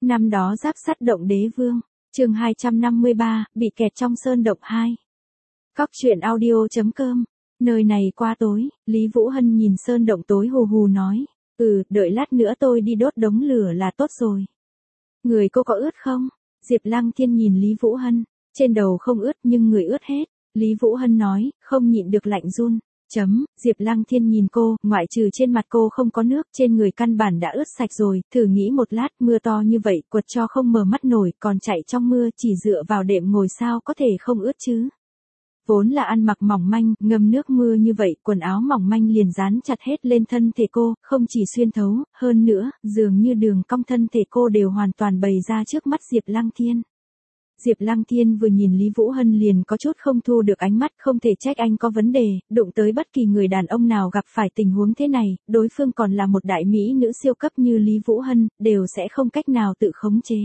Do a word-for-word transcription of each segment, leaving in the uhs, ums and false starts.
Năm đó giáp sắt động đế vương, chương hai trăm năm mươi ba, bị kẹt trong sơn động hai. Cóc truyện audio.com, nơi này qua tối, Lý Vũ Hân nhìn sơn động tối hù hù nói, ừ, đợi lát nữa tôi đi đốt đống lửa là tốt rồi. Người cô có ướt không? Diệp Lăng Thiên nhìn Lý Vũ Hân, trên đầu không ướt nhưng người ướt hết. Lý Vũ Hân nói, không nhịn được lạnh run. Chấm, Diệp Lăng Thiên nhìn cô, ngoại trừ trên mặt cô không có nước, trên người căn bản đã ướt sạch rồi, thử nghĩ một lát, mưa to như vậy, quật cho không mở mắt nổi, còn chạy trong mưa, chỉ dựa vào đệm ngồi sao có thể không ướt chứ. Vốn là ăn mặc mỏng manh, ngâm nước mưa như vậy, quần áo mỏng manh liền dán chặt hết lên thân thể cô, không chỉ xuyên thấu, hơn nữa, dường như đường cong thân thể cô đều hoàn toàn bày ra trước mắt Diệp Lăng Thiên. Diệp Lăng Thiên vừa nhìn Lý Vũ Hân liền có chút không thu được ánh mắt, không thể trách anh có vấn đề, đụng tới bất kỳ người đàn ông nào gặp phải tình huống thế này, đối phương còn là một đại mỹ nữ siêu cấp như Lý Vũ Hân, đều sẽ không cách nào tự khống chế.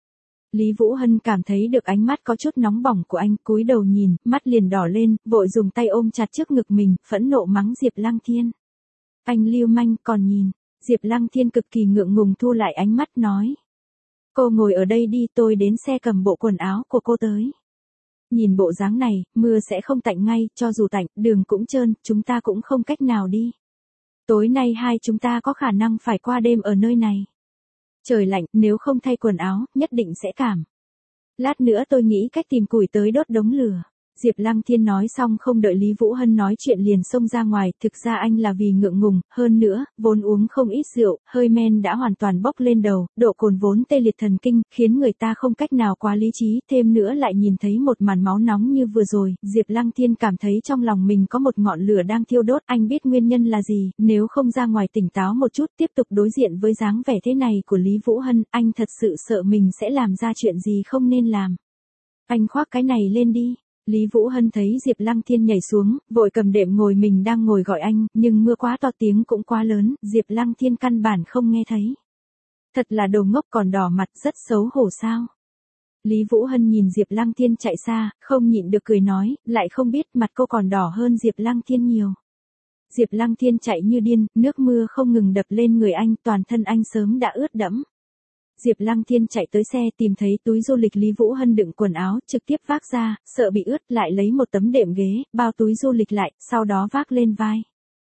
Lý Vũ Hân cảm thấy được ánh mắt có chút nóng bỏng của anh, cúi đầu nhìn, mắt liền đỏ lên, vội dùng tay ôm chặt trước ngực mình, phẫn nộ mắng Diệp Lăng Thiên. Anh lưu manh, còn nhìn. Diệp Lăng Thiên cực kỳ ngượng ngùng thu lại ánh mắt nói. Cô ngồi ở đây đi, tôi đến xe cầm bộ quần áo của cô tới. Nhìn bộ dáng này, mưa sẽ không tạnh ngay, cho dù tạnh, đường cũng trơn, chúng ta cũng không cách nào đi. Tối nay hai chúng ta có khả năng phải qua đêm ở nơi này. Trời lạnh, nếu không thay quần áo, nhất định sẽ cảm. Lát nữa tôi nghĩ cách tìm củi tới đốt đống lửa. Diệp Lăng Thiên nói xong không đợi Lý Vũ Hân nói chuyện liền xông ra ngoài, thực ra anh là vì ngượng ngùng, hơn nữa, vốn uống không ít rượu, hơi men đã hoàn toàn bốc lên đầu, độ cồn vốn tê liệt thần kinh, khiến người ta không cách nào quá lý trí, thêm nữa lại nhìn thấy một màn máu nóng như vừa rồi, Diệp Lăng Thiên cảm thấy trong lòng mình có một ngọn lửa đang thiêu đốt, anh biết nguyên nhân là gì, nếu không ra ngoài tỉnh táo một chút tiếp tục đối diện với dáng vẻ thế này của Lý Vũ Hân, anh thật sự sợ mình sẽ làm ra chuyện gì không nên làm. Anh khoác cái này lên đi. Lý Vũ Hân thấy Diệp Lăng Thiên nhảy xuống, vội cầm đệm ngồi mình đang ngồi gọi anh, nhưng mưa quá to tiếng cũng quá lớn, Diệp Lăng Thiên căn bản không nghe thấy. Thật là đồ ngốc còn đỏ mặt rất xấu hổ sao. Lý Vũ Hân nhìn Diệp Lăng Thiên chạy xa, không nhịn được cười nói, lại không biết mặt cô còn đỏ hơn Diệp Lăng Thiên nhiều. Diệp Lăng Thiên chạy như điên, nước mưa không ngừng đập lên người anh, toàn thân anh sớm đã ướt đẫm. Diệp Lăng Thiên chạy tới xe tìm thấy túi du lịch Lý Vũ Hân đựng quần áo, trực tiếp vác ra, sợ bị ướt lại lấy một tấm đệm ghế, bao túi du lịch lại, sau đó vác lên vai.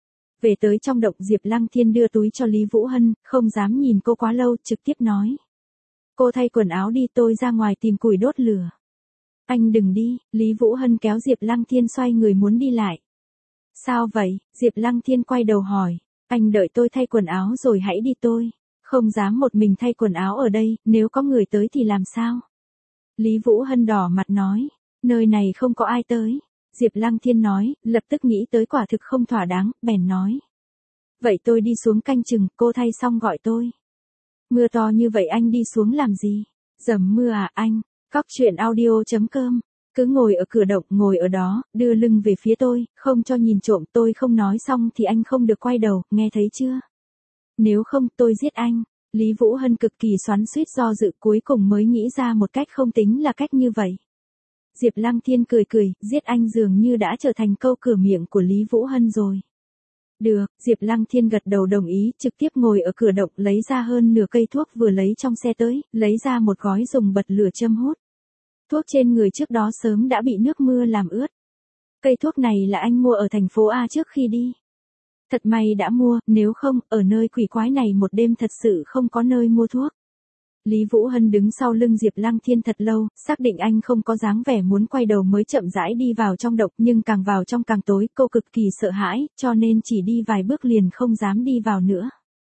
Về tới trong động Diệp Lăng Thiên đưa túi cho Lý Vũ Hân, không dám nhìn cô quá lâu, trực tiếp nói. Cô thay quần áo đi, tôi ra ngoài tìm củi đốt lửa. Anh đừng đi, Lý Vũ Hân kéo Diệp Lăng Thiên xoay người muốn đi lại. Sao vậy? Diệp Lăng Thiên quay đầu hỏi, anh đợi tôi thay quần áo rồi hãy đi tôi. Không dám một mình thay quần áo ở đây, nếu có người tới thì làm sao? Lý Vũ Hân đỏ mặt nói, nơi này không có ai tới. Diệp Lăng Thiên nói, lập tức nghĩ tới quả thực không thỏa đáng, bèn nói. Vậy tôi đi xuống canh chừng, cô thay xong gọi tôi. Mưa to như vậy anh đi xuống làm gì? Dầm mưa à anh? Cóc truyện audio.com, cứ ngồi ở cửa động, ngồi ở đó, đưa lưng về phía tôi, không cho nhìn trộm, tôi không nói xong thì anh không được quay đầu, nghe thấy chưa? Nếu không tôi giết anh. Lý Vũ Hân cực kỳ xoắn xuýt do dự cuối cùng mới nghĩ ra một cách không tính là cách như vậy. Diệp Lăng Thiên cười cười, giết anh dường như đã trở thành câu cửa miệng của Lý Vũ Hân rồi. Được, Diệp Lăng Thiên gật đầu đồng ý, trực tiếp ngồi ở cửa động lấy ra hơn nửa cây thuốc vừa lấy trong xe tới, lấy ra một gói dùng bật lửa châm hút. Thuốc trên người trước đó sớm đã bị nước mưa làm ướt. Cây thuốc này là anh mua ở thành phố A trước khi đi. Thật may đã mua, nếu không, ở nơi quỷ quái này một đêm thật sự không có nơi mua thuốc. Lý Vũ Hân đứng sau lưng Diệp Lăng Thiên thật lâu, xác định anh không có dáng vẻ muốn quay đầu mới chậm rãi đi vào trong động, nhưng càng vào trong càng tối, cô cực kỳ sợ hãi, cho nên chỉ đi vài bước liền không dám đi vào nữa.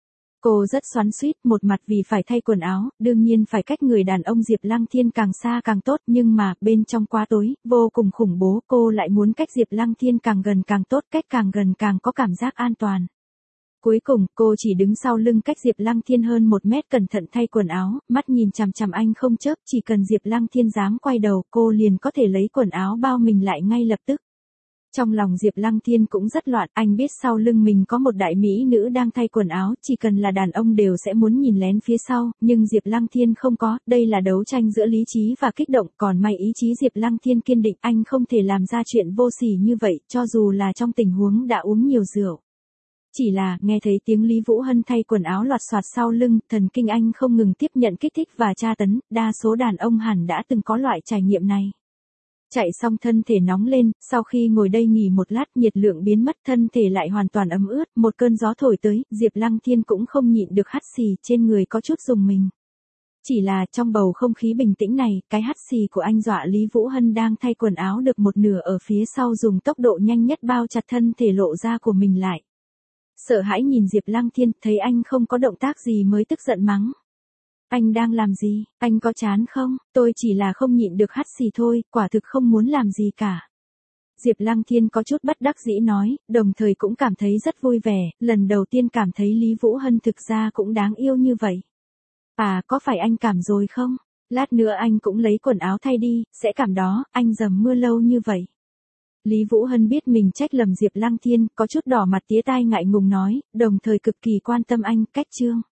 Cô rất xoắn xuýt, một mặt vì phải thay quần áo, đương nhiên phải cách người đàn ông Diệp Lăng Thiên càng xa càng tốt, nhưng mà, bên trong quá tối, vô cùng khủng bố, cô lại muốn cách Diệp Lăng Thiên càng gần càng tốt, cách càng gần càng có cảm giác an toàn. Cuối cùng, cô chỉ đứng sau lưng cách Diệp Lăng Thiên hơn một mét cẩn thận thay quần áo, mắt nhìn chằm chằm anh không chớp, chỉ cần Diệp Lăng Thiên dám quay đầu, cô liền có thể lấy quần áo bao mình lại ngay lập tức. Trong lòng Diệp Lăng Thiên cũng rất loạn, anh biết sau lưng mình có một đại mỹ nữ đang thay quần áo, chỉ cần là đàn ông đều sẽ muốn nhìn lén phía sau, nhưng Diệp Lăng Thiên không có, đây là đấu tranh giữa lý trí và kích động, còn may ý chí Diệp Lăng Thiên kiên định, anh không thể làm ra chuyện vô sỉ như vậy, cho dù là trong tình huống đã uống nhiều rượu. Chỉ là, nghe thấy tiếng Lý Vũ Hân thay quần áo loạt soạt sau lưng, thần kinh anh không ngừng tiếp nhận kích thích và tra tấn, đa số đàn ông hẳn đã từng có loại trải nghiệm này. Chạy xong thân thể nóng lên, sau khi ngồi đây nghỉ một lát nhiệt lượng biến mất thân thể lại hoàn toàn ấm ướt, một cơn gió thổi tới, Diệp Lăng Thiên cũng không nhịn được hắt xì trên người có chút rùng mình. Chỉ là trong bầu không khí bình tĩnh này, cái hắt xì của anh dọa Lý Vũ Hân đang thay quần áo được một nửa ở phía sau dùng tốc độ nhanh nhất bao chặt thân thể lộ ra của mình lại. Sợ hãi nhìn Diệp Lăng Thiên, thấy anh không có động tác gì mới tức giận mắng. Anh đang làm gì, anh có chán không, tôi chỉ là không nhịn được hắt xì thôi, quả thực không muốn làm gì cả. Diệp Lăng Thiên có chút bất đắc dĩ nói, đồng thời cũng cảm thấy rất vui vẻ, lần đầu tiên cảm thấy Lý Vũ Hân thực ra cũng đáng yêu như vậy. À, có phải anh cảm rồi không? Lát nữa anh cũng lấy quần áo thay đi, sẽ cảm đó, anh dầm mưa lâu như vậy. Lý Vũ Hân biết mình trách lầm Diệp Lăng Thiên, có chút đỏ mặt tía tai ngại ngùng nói, đồng thời cực kỳ quan tâm anh, cách chương.